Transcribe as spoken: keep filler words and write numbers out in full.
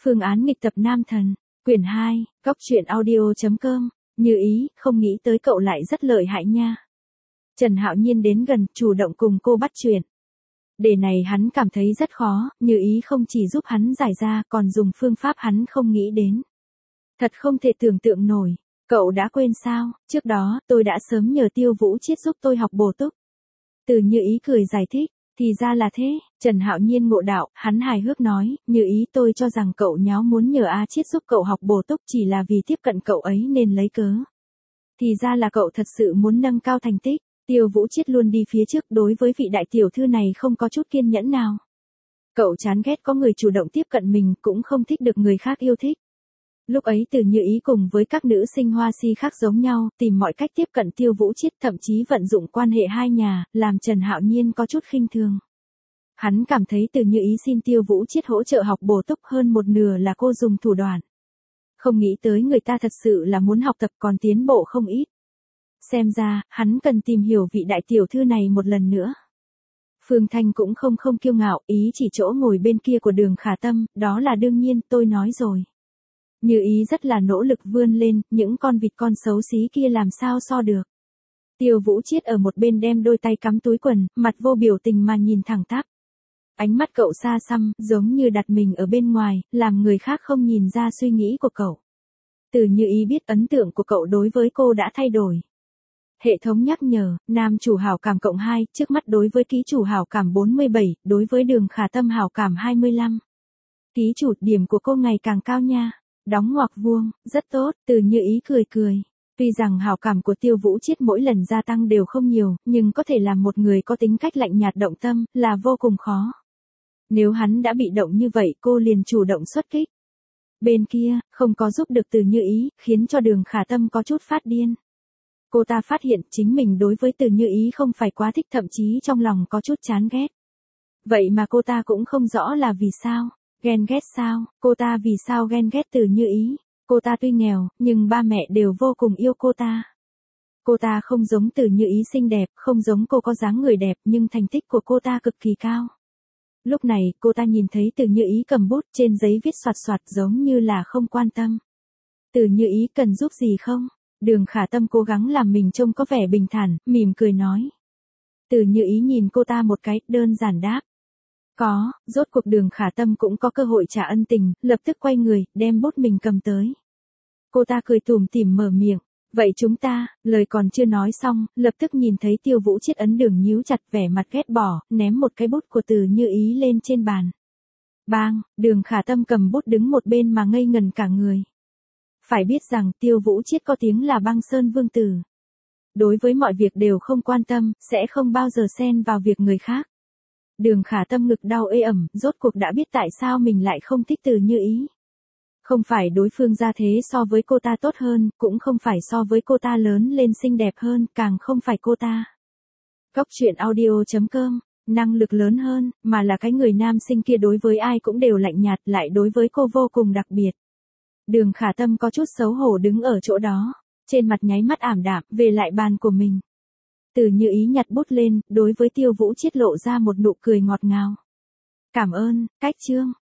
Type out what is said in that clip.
Phương án nghịch tập nam thần, quyển hai, góc truyện audio chấm com, Như Ý, không nghĩ tới cậu lại rất lợi hại nha. Trần Hạo Nhiên đến gần, chủ động cùng cô bắt chuyện. Đề này hắn cảm thấy rất khó, Như Ý không chỉ giúp hắn giải ra, còn dùng phương pháp hắn không nghĩ đến. Thật không thể tưởng tượng nổi. Cậu đã quên sao, trước đó, tôi đã sớm nhờ Tiêu Vũ Chiết giúp tôi học bổ túc. Từ Như Ý cười giải thích, thì ra là thế, Trần Hạo Nhiên ngộ đạo, hắn hài hước nói, Như Ý tôi cho rằng cậu nháo muốn nhờ A Chiết giúp cậu học bổ túc chỉ là vì tiếp cận cậu ấy nên lấy cớ. Thì ra là cậu thật sự muốn nâng cao thành tích, Tiêu Vũ Chiết luôn đi phía trước đối với vị đại tiểu thư này không có chút kiên nhẫn nào. Cậu chán ghét có người chủ động tiếp cận mình cũng không thích được người khác yêu thích. Lúc ấy Từ Như Ý cùng với các nữ sinh hoa si khác giống nhau, tìm mọi cách tiếp cận Tiêu Vũ Chiết, thậm chí vận dụng quan hệ hai nhà, làm Trần Hạo Nhiên có chút khinh thường. Hắn cảm thấy Từ Như Ý xin Tiêu Vũ Chiết hỗ trợ học bổ túc hơn một nửa là cô dùng thủ đoạn. Không nghĩ tới người ta thật sự là muốn học tập còn tiến bộ không ít. Xem ra, hắn cần tìm hiểu vị đại tiểu thư này một lần nữa. Phương Thanh cũng không không kiêu ngạo, ý chỉ chỗ ngồi bên kia của Đường Khả Tâm, đó là đương nhiên, tôi nói rồi. Như Ý rất là nỗ lực vươn lên, những con vịt con xấu xí kia làm sao so được. Tiêu Vũ Chiết ở một bên đem đôi tay cắm túi quần, mặt vô biểu tình mà nhìn thẳng tắp. Ánh mắt cậu xa xăm, giống như đặt mình ở bên ngoài, làm người khác không nhìn ra suy nghĩ của cậu. Từ Như Ý biết ấn tượng của cậu đối với cô đã thay đổi. Hệ thống nhắc nhở, nam chủ hảo cảm cộng hai, trước mắt đối với ký chủ hảo cảm bốn mươi bảy, đối với Đường Khả Tâm hảo cảm hai mươi lăm. Ký chủ, điểm của cô ngày càng cao nha. Đóng ngoặc vuông, rất tốt, Từ Như Ý cười cười. Tuy rằng hảo cảm của Tiêu Vũ Chiết mỗi lần gia tăng đều không nhiều, nhưng có thể làm một người có tính cách lạnh nhạt động tâm, là vô cùng khó. Nếu hắn đã bị động như vậy cô liền chủ động xuất kích. Bên kia, không có giúp được Từ Như Ý, khiến cho Đường Khả Tâm có chút phát điên. Cô ta phát hiện chính mình đối với Từ Như Ý không phải quá thích, thậm chí trong lòng có chút chán ghét. Vậy mà cô ta cũng không rõ là vì sao. Ghen ghét sao, cô ta vì sao ghen ghét Từ Như Ý, cô ta tuy nghèo, nhưng ba mẹ đều vô cùng yêu cô ta. Cô ta không giống Từ Như Ý xinh đẹp, không giống cô có dáng người đẹp, nhưng thành tích của cô ta cực kỳ cao. Lúc này, cô ta nhìn thấy Từ Như Ý cầm bút trên giấy viết soạt soạt giống như là không quan tâm. Từ Như Ý cần giúp gì không? Đường Khả Tâm cố gắng làm mình trông có vẻ bình thản, mỉm cười nói. Từ Như Ý nhìn cô ta một cái, đơn giản đáp. Có, rốt cuộc Đường Khả Tâm cũng có cơ hội trả ân tình, lập tức quay người, đem bút mình cầm tới. Cô ta cười tủm tỉm mở miệng, vậy chúng ta, lời còn chưa nói xong, lập tức nhìn thấy Tiêu Vũ Chiết ấn Đường nhíu chặt vẻ mặt ghét bỏ, ném một cái bút của Từ Như Ý lên trên bàn. Bang, Đường Khả Tâm cầm bút đứng một bên mà ngây ngần cả người. Phải biết rằng Tiêu Vũ Chiết có tiếng là băng sơn vương tử. Đối với mọi việc đều không quan tâm, sẽ không bao giờ xen vào việc người khác. Đường Khả Tâm ngực đau ê ẩm, rốt cuộc đã biết tại sao mình lại không thích Từ Như Ý. Không phải đối phương gia thế so với cô ta tốt hơn, cũng không phải so với cô ta lớn lên xinh đẹp hơn, càng không phải cô ta. Góc truyện audio chấm com, năng lực lớn hơn, mà là cái người nam sinh kia đối với ai cũng đều lạnh nhạt, lại đối với cô vô cùng đặc biệt. Đường Khả Tâm có chút xấu hổ đứng ở chỗ đó, trên mặt nháy mắt ảm đạm, về lại bàn của mình. Từ Như Ý nhặt bút lên, đối với Tiêu Vũ Chiết lộ ra một nụ cười ngọt ngào. Cảm ơn, cách chương.